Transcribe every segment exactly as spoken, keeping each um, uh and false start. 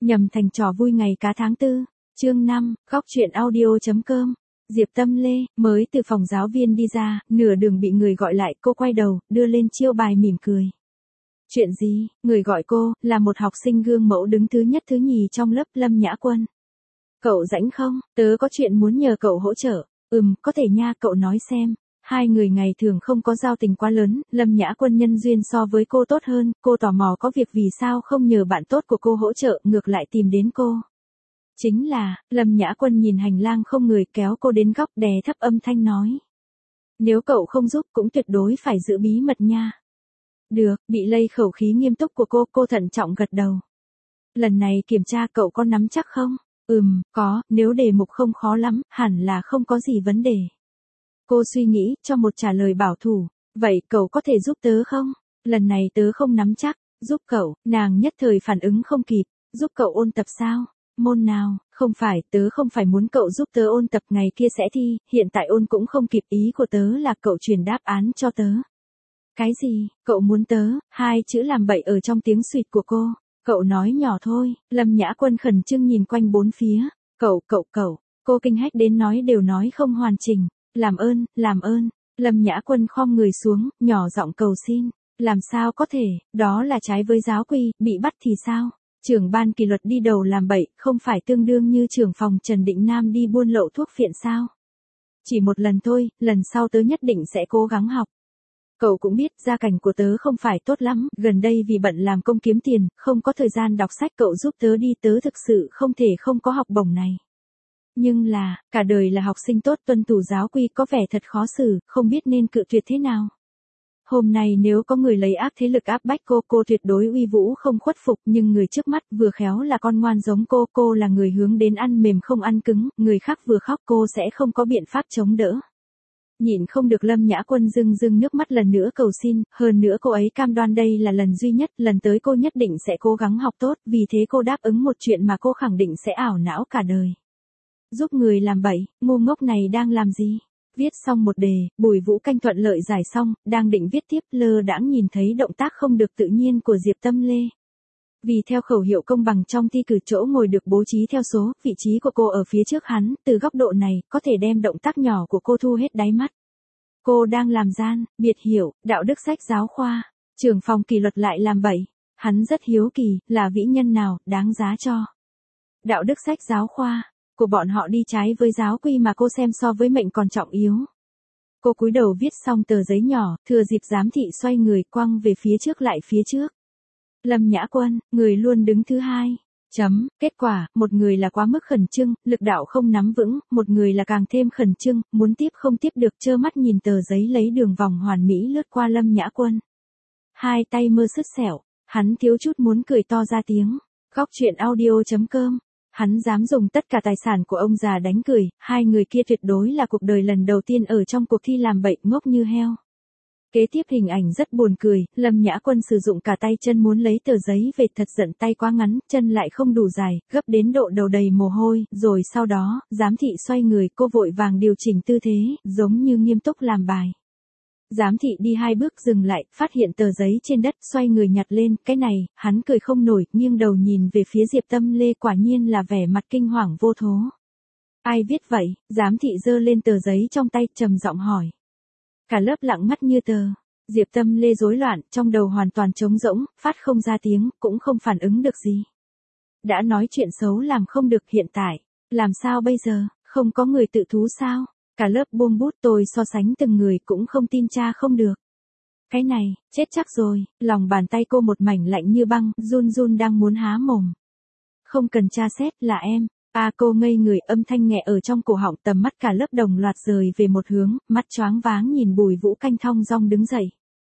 Nhầm thành trò vui ngày cá tháng tư, chương năm, góc truyện audio.com. Diệp Tâm Lê, mới từ phòng giáo viên đi ra, nửa đường bị người gọi lại, cô quay đầu, đưa lên chiêu bài mỉm cười. Chuyện gì? Người gọi cô, là một học sinh gương mẫu đứng thứ nhất thứ nhì trong lớp, Lâm Nhã Quân. Cậu rảnh không? Tớ có chuyện muốn nhờ cậu hỗ trợ. Ừm, có thể nha, cậu nói xem. Hai người ngày thường không có giao tình quá lớn, Lâm Nhã Quân nhân duyên so với cô tốt hơn, cô tò mò có việc vì sao không nhờ bạn tốt của cô hỗ trợ, ngược lại tìm đến cô. Chính là, Lâm Nhã Quân nhìn hành lang không người, kéo cô đến góc, đè thấp âm thanh nói. Nếu cậu không giúp cũng tuyệt đối phải giữ bí mật nha. Được, bị lây khẩu khí nghiêm túc của cô, cô thận trọng gật đầu. Lần này kiểm tra cậu có nắm chắc không? Ừm, có, nếu đề mục không khó lắm, hẳn là không có gì vấn đề. Cô suy nghĩ, cho một trả lời bảo thủ. Vậy cậu có thể giúp tớ không? Lần này tớ không nắm chắc. Giúp cậu, nàng nhất thời phản ứng không kịp. Giúp cậu ôn tập sao? Môn nào? Không phải, tớ không phải muốn cậu giúp tớ ôn tập, ngày kia sẽ thi, hiện tại ôn cũng không kịp, ý của tớ là cậu truyền đáp án cho tớ. Cái gì? Cậu muốn tớ? Hai chữ làm bậy ở trong tiếng suýt của cô. Cậu nói nhỏ thôi. Lâm Nhã Quân khẩn trương nhìn quanh bốn phía. Cậu, cậu, cậu. Cô kinh hách đến nói đều nói không hoàn chỉnh. Làm ơn, làm ơn. Lâm Nhã Quân khom người xuống, nhỏ giọng cầu xin. Làm sao có thể, đó là trái với giáo quy, bị bắt thì sao? Trưởng ban kỷ luật đi đầu làm bậy, không phải tương đương như trưởng phòng Trần Định Nam đi buôn lậu thuốc phiện sao? Chỉ một lần thôi, lần sau tớ nhất định sẽ cố gắng học. Cậu cũng biết, gia cảnh của tớ không phải tốt lắm, gần đây vì bận làm công kiếm tiền, không có thời gian đọc sách, cậu giúp tớ đi, tớ thực sự không thể không có học bổng này. Nhưng là, cả đời là học sinh tốt, tuân thủ giáo quy, có vẻ thật khó xử, không biết nên cự tuyệt thế nào. Hôm nay nếu có người lấy ác thế lực áp bách cô, cô tuyệt đối uy vũ không khuất phục, nhưng người trước mắt vừa khéo là con ngoan giống cô, cô là người hướng đến ăn mềm không ăn cứng, người khác vừa khóc cô sẽ không có biện pháp chống đỡ. Nhịn không được, Lâm Nhã Quân rưng rưng nước mắt lần nữa cầu xin, hơn nữa cô ấy cam đoan đây là lần duy nhất, lần tới cô nhất định sẽ cố gắng học tốt, vì thế cô đáp ứng một chuyện mà cô khẳng định sẽ ảo não cả đời. Giúp người làm bậy, ngu ngốc này đang làm gì? Viết xong một đề, Bùi Vũ Canh thuận lợi giải xong, đang định viết tiếp, lơ đãng nhìn thấy động tác không được tự nhiên của Diệp Tâm Lê. Vì theo khẩu hiệu công bằng trong thi cử, chỗ ngồi được bố trí theo số, vị trí của cô ở phía trước hắn, từ góc độ này, có thể đem động tác nhỏ của cô thu hết đáy mắt. Cô đang làm gian, biệt hiểu, đạo đức sách giáo khoa, trưởng phòng kỷ luật lại làm bậy. Hắn rất hiếu kỳ, là vĩ nhân nào, đáng giá cho. Đạo đức sách giáo khoa của bọn họ đi trái với giáo quy mà cô xem so với mệnh còn trọng yếu. Cô cúi đầu viết xong tờ giấy nhỏ, thừa dịp giám thị xoay người quăng về phía trước lại phía trước. Lâm Nhã Quân, người luôn đứng thứ hai. Chấm, kết quả, một người là quá mức khẩn trương, lực đạo không nắm vững, một người là càng thêm khẩn trương, muốn tiếp không tiếp được, trơ mắt nhìn tờ giấy lấy đường vòng hoàn mỹ lướt qua Lâm Nhã Quân. Hai tay mơ sứt sẹo, hắn thiếu chút muốn cười to ra tiếng. Góc truyện audio.com. Hắn dám dùng tất cả tài sản của ông già đánh cười, hai người kia tuyệt đối là cuộc đời lần đầu tiên ở trong cuộc thi làm bậy, ngốc như heo. Kế tiếp hình ảnh rất buồn cười, Lâm Nhã Quân sử dụng cả tay chân muốn lấy tờ giấy về, thật giận, tay quá ngắn, chân lại không đủ dài, gấp đến độ đầu đầy mồ hôi, rồi sau đó, giám thị xoay người, cô vội vàng điều chỉnh tư thế, giống như nghiêm túc làm bài. Giám thị đi hai bước dừng lại, phát hiện tờ giấy trên đất, xoay người nhặt lên, cái này, hắn cười không nổi, nghiêng đầu nhìn về phía Diệp Tâm Lê, quả nhiên là vẻ mặt kinh hoàng vô thố. Ai viết vậy? Giám thị giơ lên tờ giấy trong tay, trầm giọng hỏi. Cả lớp lặng ngắt như tờ. Diệp Tâm Lê rối loạn, trong đầu hoàn toàn trống rỗng, phát không ra tiếng, cũng không phản ứng được gì. Đã nói chuyện xấu làm không được, hiện tại, làm sao bây giờ, không có người tự thú sao? Cả lớp buông bút, tôi so sánh từng người cũng không tin cha không được. Cái này, chết chắc rồi, lòng bàn tay cô một mảnh lạnh như băng, run run đang muốn há mồm. Không cần tra xét, là em. À, cô ngây người, âm thanh nghẹ ở trong cổ họng, tầm mắt cả lớp đồng loạt rời về một hướng, mắt choáng váng nhìn Bùi Vũ Canh thong dong đứng dậy.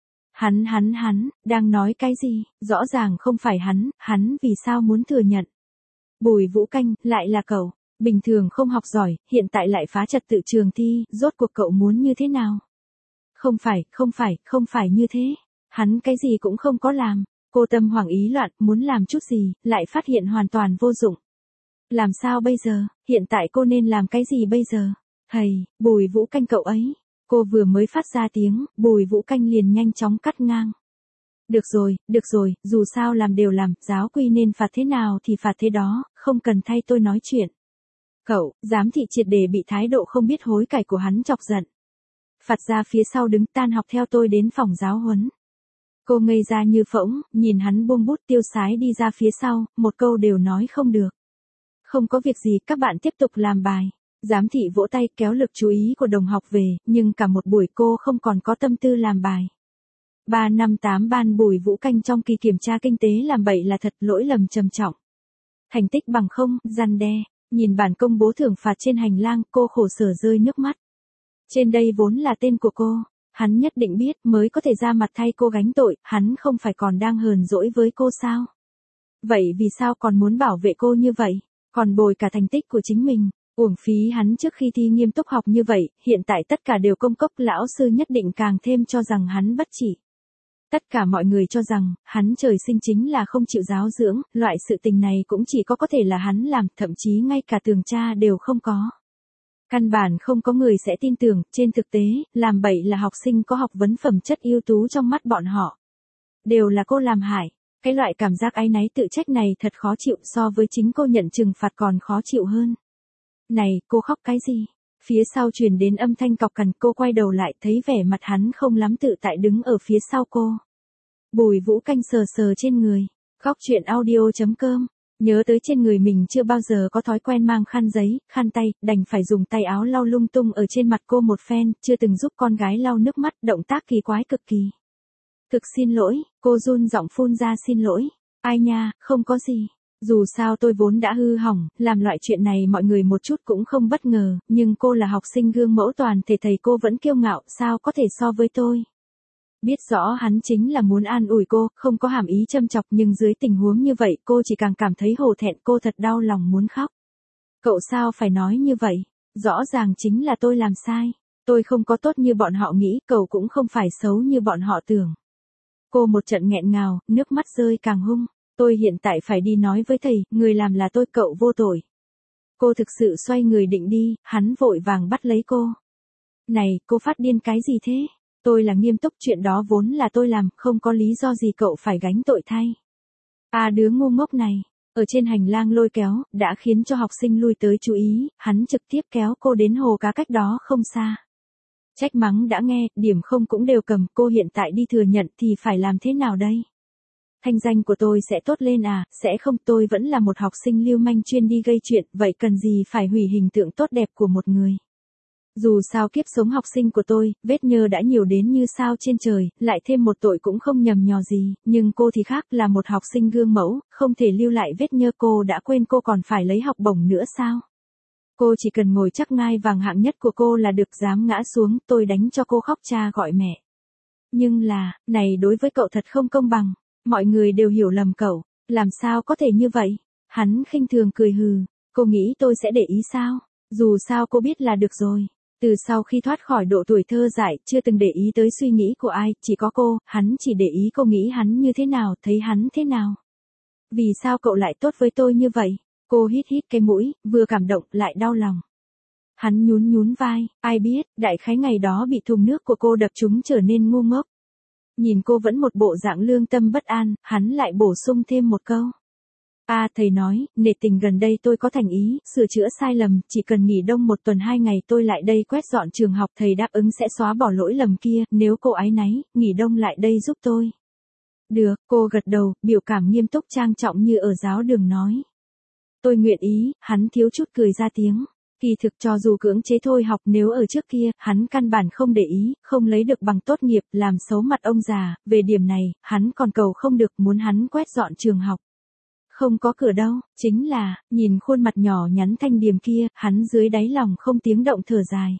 Hắn hắn hắn, đang nói cái gì, rõ ràng không phải hắn, hắn vì sao muốn thừa nhận. Bùi Vũ Canh, lại là cậu, bình thường không học giỏi, hiện tại lại phá trật tự trường thi, rốt cuộc cậu muốn như thế nào? Không phải, không phải, không phải như thế, hắn cái gì cũng không có làm, cô tâm hoảng ý loạn, muốn làm chút gì, lại phát hiện hoàn toàn vô dụng. Làm sao bây giờ, hiện tại cô nên làm cái gì bây giờ? Hầy, Bùi Vũ Canh cậu ấy. Cô vừa mới phát ra tiếng, Bùi Vũ Canh liền nhanh chóng cắt ngang. Được rồi, được rồi, dù sao làm đều làm, giáo quy nên phạt thế nào thì phạt thế đó, không cần thay tôi nói chuyện. Cậu, giám thị triệt để bị thái độ không biết hối cải của hắn chọc giận. Phạt ra phía sau đứng, tan học theo tôi đến phòng giáo huấn. Cô ngây ra như phỗng, nhìn hắn buông bút tiêu sái đi ra phía sau, một câu đều nói không được. Không có việc gì, các bạn tiếp tục làm bài. Giám thị vỗ tay kéo lực chú ý của đồng học về, nhưng cả một buổi cô không còn có tâm tư làm bài. ba năm tám ban Bùi Vũ Canh trong kỳ kiểm tra kinh tế làm bậy là thật, lỗi lầm trầm trọng. Thành tích bằng không, răn đe, nhìn bản công bố thưởng phạt trên hành lang, cô khổ sở rơi nước mắt. Trên đây vốn là tên của cô, hắn nhất định biết mới có thể ra mặt thay cô gánh tội, hắn không phải còn đang hờn dỗi với cô sao? Vậy vì sao còn muốn bảo vệ cô như vậy, còn bồi cả thành tích của chính mình? Uổng phí hắn trước khi thi nghiêm túc học như vậy, hiện tại tất cả đều công cốc, lão sư nhất định càng thêm cho rằng hắn bất chỉ. Tất cả mọi người cho rằng, hắn trời sinh chính là không chịu giáo dưỡng, loại sự tình này cũng chỉ có có thể là hắn làm, thậm chí ngay cả tường tra đều không có. Căn bản không có người sẽ tin tưởng, trên thực tế, làm bậy là học sinh có học vấn phẩm chất ưu tú trong mắt bọn họ. Đều là cô làm hại, cái loại cảm giác áy náy tự trách này thật khó chịu, so với chính cô nhận trừng phạt còn khó chịu hơn. Này, cô khóc cái gì? Phía sau truyền đến âm thanh cọc cằn, cô quay đầu lại thấy vẻ mặt hắn không lắm tự tại đứng ở phía sau cô. Bùi Vũ Canh sờ sờ trên người, góc chuyện audio chấm com, nhớ tới trên người mình chưa bao giờ có thói quen mang khăn giấy, khăn tay, đành phải dùng tay áo lau lung tung ở trên mặt cô một phen, chưa từng giúp con gái lau nước mắt, động tác kỳ quái cực kỳ. Thực xin lỗi, cô run giọng phun ra xin lỗi. Ai nha, không có gì. Dù sao tôi vốn đã hư hỏng, làm loại chuyện này mọi người một chút cũng không bất ngờ, nhưng cô là học sinh gương mẫu toàn thể, thầy cô vẫn kiêu ngạo, sao có thể so với tôi. Biết rõ hắn chính là muốn an ủi cô, không có hàm ý châm chọc, nhưng dưới tình huống như vậy cô chỉ càng cảm thấy hổ thẹn, cô thật đau lòng muốn khóc. Cậu sao phải nói như vậy, rõ ràng chính là tôi làm sai, tôi không có tốt như bọn họ nghĩ, cậu cũng không phải xấu như bọn họ tưởng. Cô một trận nghẹn ngào, nước mắt rơi càng hung. Tôi hiện tại phải đi nói với thầy, người làm là tôi, cậu vô tội. Cô thực sự xoay người định đi, hắn vội vàng bắt lấy cô. Này, cô phát điên cái gì thế? Tôi là nghiêm túc, chuyện đó vốn là tôi làm, không có lý do gì cậu phải gánh tội thay. À đứa ngu ngốc này, ở trên hành lang lôi kéo, đã khiến cho học sinh lui tới chú ý, hắn trực tiếp kéo cô đến hồ cá cách đó không xa. Trách mắng đã nghe, điểm không cũng đều cầm, cô hiện tại đi thừa nhận thì phải làm thế nào đây? Thanh danh của tôi sẽ tốt lên à, sẽ không, tôi vẫn là một học sinh lưu manh chuyên đi gây chuyện, vậy cần gì phải hủy hình tượng tốt đẹp của một người. Dù sao kiếp sống học sinh của tôi, vết nhơ đã nhiều đến như sao trên trời, lại thêm một tội cũng không nhầm nhò gì, nhưng cô thì khác, là một học sinh gương mẫu, không thể lưu lại vết nhơ, cô đã quên cô còn phải lấy học bổng nữa sao? Cô chỉ cần ngồi chắc ngai vàng hạng nhất của cô là được, dám ngã xuống, tôi đánh cho cô khóc cha gọi mẹ. Nhưng là, này đối với cậu thật không công bằng. Mọi người đều hiểu lầm cậu, làm sao có thể như vậy? Hắn khinh thường cười hừ, cô nghĩ tôi sẽ để ý sao? Dù sao cô biết là được rồi. Từ sau khi thoát khỏi độ tuổi thơ dại, chưa từng để ý tới suy nghĩ của ai, chỉ có cô, hắn chỉ để ý cô nghĩ hắn như thế nào, thấy hắn thế nào. Vì sao cậu lại tốt với tôi như vậy? Cô hít hít cái mũi, vừa cảm động lại đau lòng. Hắn nhún nhún vai, ai biết, đại khái ngày đó bị thùng nước của cô đập trúng trở nên ngu ngốc. Nhìn cô vẫn một bộ dạng lương tâm bất an, hắn lại bổ sung thêm một câu. À thầy nói, nể tình gần đây tôi có thành ý, sửa chữa sai lầm, chỉ cần nghỉ đông một tuần hai ngày tôi lại đây quét dọn trường học, thầy đáp ứng sẽ xóa bỏ lỗi lầm kia, nếu cô áy náy, nghỉ đông lại đây giúp tôi. Được, cô gật đầu, biểu cảm nghiêm túc trang trọng như ở giáo đường nói. Tôi nguyện ý, hắn thiếu chút cười ra tiếng. Kỳ thực cho dù cưỡng chế thôi học, nếu ở trước kia, hắn căn bản không để ý, không lấy được bằng tốt nghiệp, làm xấu mặt ông già, về điểm này, hắn còn cầu không được, muốn hắn quét dọn trường học. Không có cửa đâu, chính là, nhìn khuôn mặt nhỏ nhắn thanh điềm kia, hắn dưới đáy lòng không tiếng động thở dài.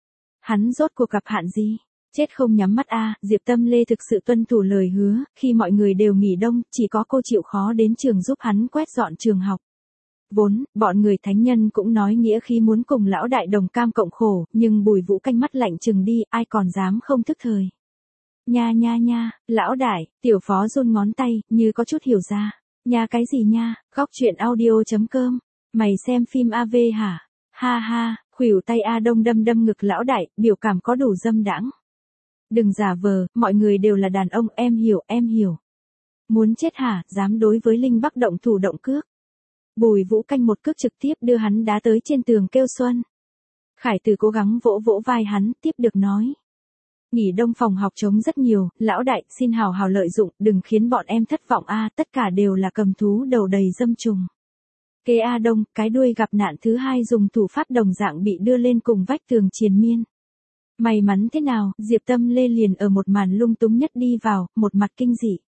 Hắn rốt cuộc gặp hạn gì? Chết không nhắm mắt a. Diệp Tâm Lê thực sự tuân thủ lời hứa, khi mọi người đều nghỉ đông, chỉ có cô chịu khó đến trường giúp hắn quét dọn trường học. Vốn, bọn người thánh nhân cũng nói nghĩa khi muốn cùng lão đại đồng cam cộng khổ, nhưng Bùi Vũ Canh mắt lạnh chừng đi, ai còn dám không thức thời. Nha nha nha, lão đại, tiểu phó run ngón tay, như có chút hiểu ra. Nha cái gì nha, góc chuyện audio chấm com, mày xem phim a vê hả? Ha ha, khuỷu tay A Đông đâm đâm ngực lão đại, biểu cảm có đủ dâm đãng. Đừng giả vờ, mọi người đều là đàn ông, em hiểu, em hiểu. Muốn chết hả, dám đối với Linh Bắc động thủ động cước. Bùi Vũ Canh một cước trực tiếp đưa hắn đá tới trên tường kêu Xuân. Khải Từ cố gắng vỗ vỗ vai hắn, tiếp được nói. Nghỉ đông phòng học trống rất nhiều, lão đại, xin hào hào lợi dụng, đừng khiến bọn em thất vọng a, tất cả đều là cầm thú đầu đầy dâm trùng. Kê A Đông, cái đuôi gặp nạn thứ hai dùng thủ pháp đồng dạng bị đưa lên cùng vách tường triền miên. May mắn thế nào, Diệp Tâm Lê liền ở một màn lung túng nhất đi vào, một mặt kinh dị.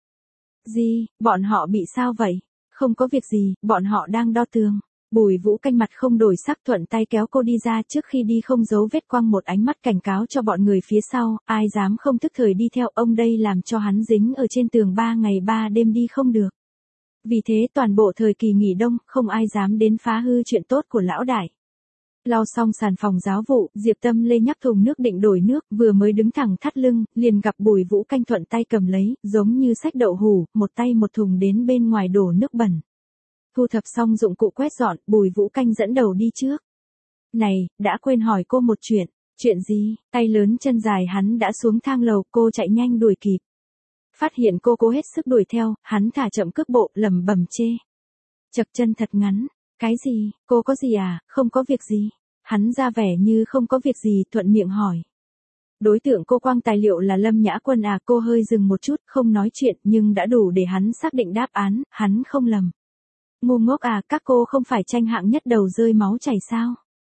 Gì, bọn họ bị sao vậy? Không có việc gì, bọn họ đang đo tường. Bùi Vũ Canh mặt không đổi sắc thuận tay kéo cô đi ra, trước khi đi không giấu vết quăng một ánh mắt cảnh cáo cho bọn người phía sau, ai dám không thức thời đi theo ông đây làm cho hắn dính ở trên tường ba ngày ba đêm đi không được. Vì thế toàn bộ thời kỳ nghỉ đông, không ai dám đến phá hư chuyện tốt của lão đại. Lau xong sàn phòng giáo vụ, Diệp Tâm Lê nhắc thùng nước định đổi nước, vừa mới đứng thẳng thắt lưng, liền gặp Bùi Vũ Canh thuận tay cầm lấy, giống như xách đậu hủ, một tay một thùng đến bên ngoài đổ nước bẩn. Thu thập xong dụng cụ quét dọn, Bùi Vũ Canh dẫn đầu đi trước. Này, đã quên hỏi cô một chuyện. Chuyện gì? Tay lớn chân dài hắn đã xuống thang lầu, cô chạy nhanh đuổi kịp. Phát hiện cô cố hết sức đuổi theo, hắn thả chậm cước bộ, lẩm bẩm chê. Chật chân thật ngắn. Cái gì? Cô có gì à? Không có việc gì. Hắn ra vẻ như không có việc gì, thuận miệng hỏi. Đối tượng cô quăng tài liệu là Lâm Nhã Quân à? Cô hơi dừng một chút, không nói chuyện, nhưng đã đủ để hắn xác định đáp án, hắn không lầm. Ngu ngốc à, các cô không phải tranh hạng nhất đầu rơi máu chảy sao?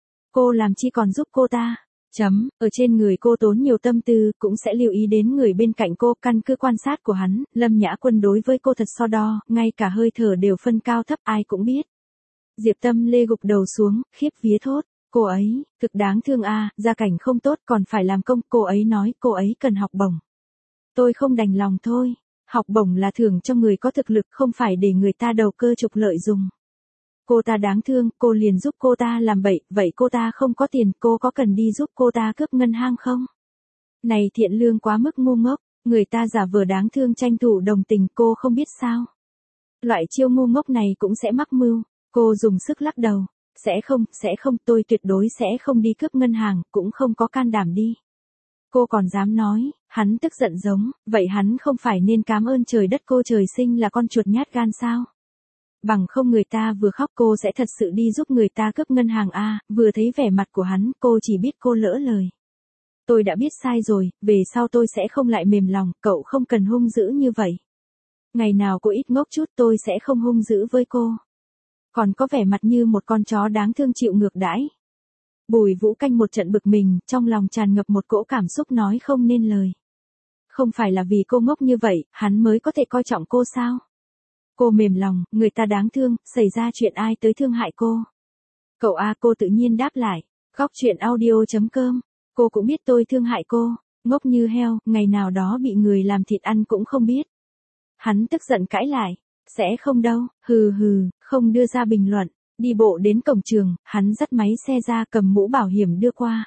Cô làm chi còn giúp cô ta? Chấm, ở trên người cô tốn nhiều tâm tư, cũng sẽ lưu ý đến người bên cạnh cô, căn cứ quan sát của hắn, Lâm Nhã Quân đối với cô thật so đo, ngay cả hơi thở đều phân cao thấp ai cũng biết. Diệp Tâm Lê gục đầu xuống, khiếp vía thốt, cô ấy, thực đáng thương a, gia cảnh không tốt còn phải làm công, cô ấy nói cô ấy cần học bổng. Tôi không đành lòng thôi. Học bổng là thưởng cho người có thực lực, không phải để người ta đầu cơ trục lợi dùng. Cô ta đáng thương, cô liền giúp cô ta làm bậy, vậy cô ta không có tiền, cô có cần đi giúp cô ta cướp ngân hàng không? Này thiện lương quá mức ngu ngốc, người ta giả vờ đáng thương tranh thủ đồng tình, cô không biết sao. Loại chiêu ngu ngốc này cũng sẽ mắc mưu, cô dùng sức lắc đầu, sẽ không, sẽ không, tôi tuyệt đối sẽ không đi cướp ngân hàng, cũng không có can đảm đi. Cô còn dám nói, hắn tức giận giống, vậy hắn không phải nên cảm ơn trời đất cô trời sinh là con chuột nhát gan sao? Bằng không người ta vừa khóc cô sẽ thật sự đi giúp người ta cướp ngân hàng a, vừa thấy vẻ mặt của hắn, cô chỉ biết cô lỡ lời. Tôi đã biết sai rồi, về sau tôi sẽ không lại mềm lòng, cậu không cần hung dữ như vậy. Ngày nào cô ít ngốc chút tôi sẽ không hung dữ với cô. Còn có vẻ mặt như một con chó đáng thương chịu ngược đãi. Bùi Vũ Canh một trận bực mình, trong lòng tràn ngập một cỗ cảm xúc nói không nên lời. Không phải là vì cô ngốc như vậy, hắn mới có thể coi trọng cô sao? Cô mềm lòng, người ta đáng thương, xảy ra chuyện ai tới thương hại cô? Cậu a, cô tự nhiên đáp lại, góc chuyện audio chấm com, cô cũng biết tôi thương hại cô, ngốc như heo, ngày nào đó bị người làm thịt ăn cũng không biết. Hắn tức giận cãi lại, sẽ không đâu, hừ hừ, không đưa ra bình luận. Đi bộ đến cổng trường, hắn dắt máy xe ra cầm mũ bảo hiểm đưa qua.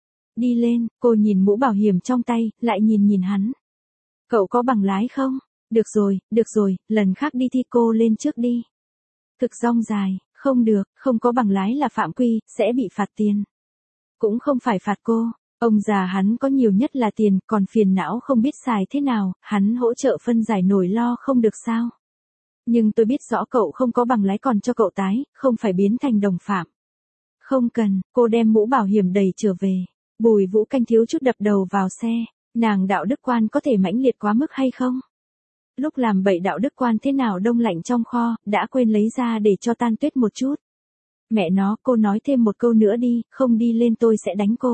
Đi lên, cô nhìn mũ bảo hiểm trong tay, lại nhìn nhìn hắn. Cậu có bằng lái không? Được rồi, được rồi, lần khác đi thi cô lên trước đi. Thực rong dài, không được, không có bằng lái là phạm quy, sẽ bị phạt tiền. Cũng không phải phạt cô, ông già hắn có nhiều nhất là tiền, còn phiền não không biết xài thế nào, hắn hỗ trợ phân giải nổi lo không được sao. Nhưng tôi biết rõ cậu không có bằng lái còn cho cậu tái, không phải biến thành đồng phạm. Không cần, cô đem mũ bảo hiểm đầy trở về. Bùi Vũ Canh thiếu chút đập đầu vào xe, nàng đạo đức quan có thể mãnh liệt quá mức hay không? Lúc làm bậy đạo đức quan thế nào đông lạnh trong kho, đã quên lấy ra để cho tan tuyết một chút. Mẹ nó, cô nói thêm một câu nữa đi, không đi lên tôi sẽ đánh cô.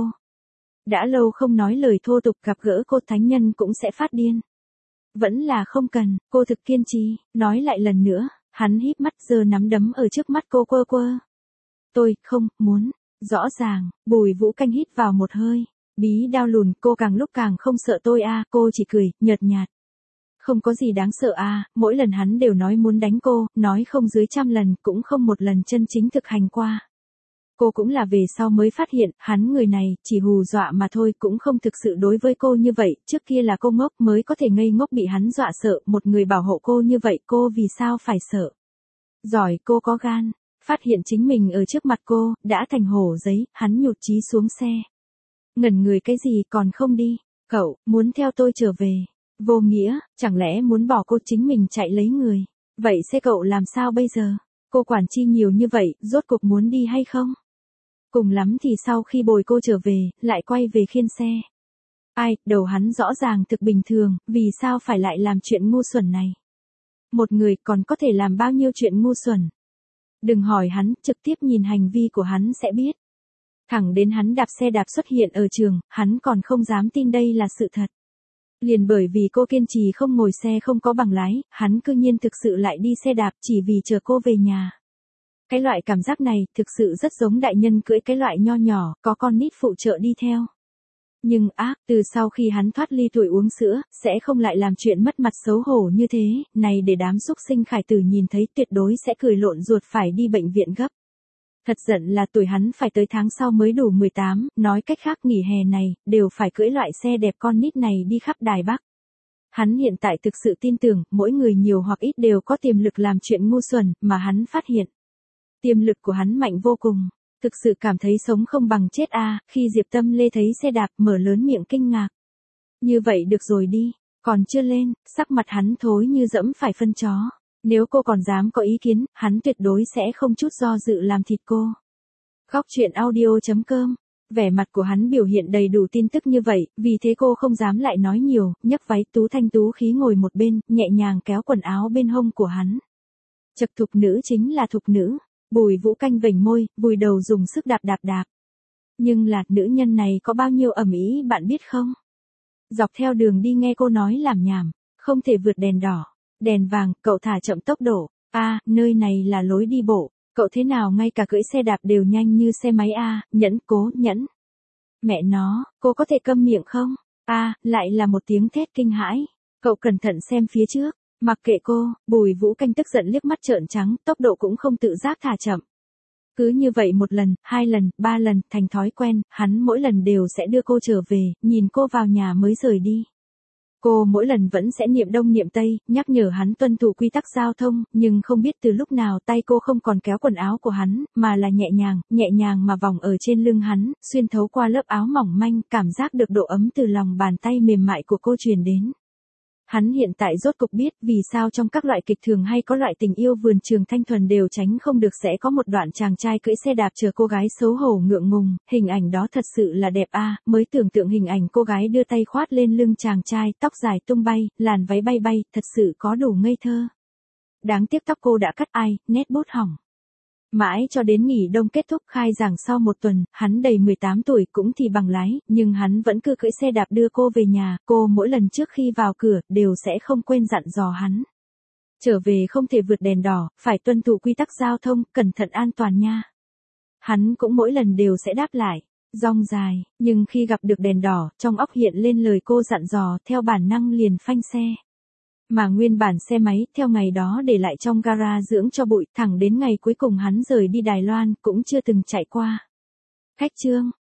Đã lâu không nói lời thô tục, gặp gỡ cô thánh nhân cũng sẽ phát điên. Vẫn là không cần, cô thực kiên trì, nói lại lần nữa, hắn híp mắt giơ nắm đấm ở trước mắt cô quơ quơ. Tôi, không, muốn, rõ ràng, Bùi Vũ Canh hít vào một hơi, bí đao lùn, cô càng lúc càng không sợ tôi a, cô chỉ cười, nhợt nhạt. Không có gì đáng sợ a, mỗi lần hắn đều nói muốn đánh cô, nói không dưới trăm lần, cũng không một lần chân chính thực hành qua. Cô cũng là về sau mới phát hiện, hắn người này, chỉ hù dọa mà thôi, cũng không thực sự đối với cô như vậy, trước kia là cô ngốc mới có thể ngây ngốc bị hắn dọa sợ, một người bảo hộ cô như vậy, cô vì sao phải sợ. Giỏi, cô có gan, phát hiện chính mình ở trước mặt cô, đã thành hổ giấy, hắn nhụt chí xuống xe. Ngẩn người cái gì còn không đi, cậu, muốn theo tôi trở về. Vô nghĩa, chẳng lẽ muốn bỏ cô chính mình chạy lấy người. Vậy xe cậu làm sao bây giờ? Cô quản chi nhiều như vậy, rốt cuộc muốn đi hay không? Cùng lắm thì sau khi bồi cô trở về, lại quay về khiên xe. Ai, đầu hắn rõ ràng thực bình thường, vì sao phải lại làm chuyện ngu xuẩn này? Một người còn có thể làm bao nhiêu chuyện ngu xuẩn? Đừng hỏi hắn, trực tiếp nhìn hành vi của hắn sẽ biết. Thẳng đến hắn đạp xe đạp xuất hiện ở trường, hắn còn không dám tin đây là sự thật. Liền bởi vì cô kiên trì không ngồi xe không có bằng lái, hắn cư nhiên thực sự lại đi xe đạp chỉ vì chờ cô về nhà. Cái loại cảm giác này thực sự rất giống đại nhân cưỡi cái loại nho nhỏ, có con nít phụ trợ đi theo. Nhưng á, từ sau khi hắn thoát ly tuổi uống sữa, sẽ không lại làm chuyện mất mặt xấu hổ như thế, này để đám xúc sinh khải tử nhìn thấy tuyệt đối sẽ cười lộn ruột phải đi bệnh viện gấp. Thật giận là tuổi hắn phải tới tháng sau mới đủ mười tám, nói cách khác nghỉ hè này, đều phải cưỡi loại xe đẹp con nít này đi khắp Đài Bắc. Hắn hiện tại thực sự tin tưởng, mỗi người nhiều hoặc ít đều có tiềm lực làm chuyện ngu xuẩn, mà hắn phát hiện. Tiềm lực của hắn mạnh vô cùng. Thực sự cảm thấy sống không bằng chết a. À, khi Diệp Tâm Lê thấy xe đạp mở lớn miệng kinh ngạc. Như vậy được rồi đi, còn chưa lên, sắc mặt hắn thối như dẫm phải phân chó. Nếu cô còn dám có ý kiến, hắn tuyệt đối sẽ không chút do dự làm thịt cô. Góc truyện audio chấm com. Vẻ mặt của hắn biểu hiện đầy đủ tin tức như vậy, vì thế cô không dám lại nói nhiều, nhấc váy tú thanh tú khí ngồi một bên, nhẹ nhàng kéo quần áo bên hông của hắn. Chật thục nữ chính là thục nữ. Bùi Vũ Canh vểnh môi, vùi đầu dùng sức đạp đạp đạp. Nhưng là, nữ nhân này có bao nhiêu ầm ĩ bạn biết không? Dọc theo đường đi nghe cô nói làm nhảm, không thể vượt đèn đỏ, đèn vàng, cậu thả chậm tốc độ. A, à, nơi này là lối đi bộ, cậu thế nào ngay cả cưỡi xe đạp đều nhanh như xe máy a, à, nhẫn, cố, nhẫn. Mẹ nó, cô có thể câm miệng không? A, à, lại là một tiếng thét kinh hãi. Cậu cẩn thận xem phía trước. Mặc kệ cô, Bùi Vũ Canh tức giận liếc mắt trợn trắng, tốc độ cũng không tự giác thả chậm. Cứ như vậy một lần, hai lần, ba lần, thành thói quen, hắn mỗi lần đều sẽ đưa cô trở về, nhìn cô vào nhà mới rời đi. Cô mỗi lần vẫn sẽ niệm đông niệm tây, nhắc nhở hắn tuân thủ quy tắc giao thông, nhưng không biết từ lúc nào tay cô không còn kéo quần áo của hắn, mà là nhẹ nhàng, nhẹ nhàng mà vòng ở trên lưng hắn, xuyên thấu qua lớp áo mỏng manh, cảm giác được độ ấm từ lòng bàn tay mềm mại của cô truyền đến. Hắn hiện tại rốt cục biết vì sao trong các loại kịch thường hay có loại tình yêu vườn trường thanh thuần đều tránh không được sẽ có một đoạn chàng trai cưỡi xe đạp chờ cô gái xấu hổ ngượng ngùng, hình ảnh đó thật sự là đẹp a, à, mới tưởng tượng hình ảnh cô gái đưa tay khoát lên lưng chàng trai, tóc dài tung bay, làn váy bay bay, thật sự có đủ ngây thơ. Đáng tiếc tóc cô đã cắt ai, nét bút hỏng. Mãi cho đến nghỉ đông kết thúc khai giảng sau một tuần, hắn đầy mười tám tuổi cũng thì bằng lái, nhưng hắn vẫn cứ cưỡi xe đạp đưa cô về nhà, cô mỗi lần trước khi vào cửa, đều sẽ không quên dặn dò hắn. Trở về không thể vượt đèn đỏ, phải tuân thủ quy tắc giao thông, cẩn thận an toàn nha. Hắn cũng mỗi lần đều sẽ đáp lại, rong dài, nhưng khi gặp được đèn đỏ, trong óc hiện lên lời cô dặn dò, theo bản năng liền phanh xe. Mà nguyên bản xe máy, theo ngày đó để lại trong gara dưỡng cho bụi, thẳng đến ngày cuối cùng hắn rời đi Đài Loan, cũng chưa từng chạy qua. Khách trương,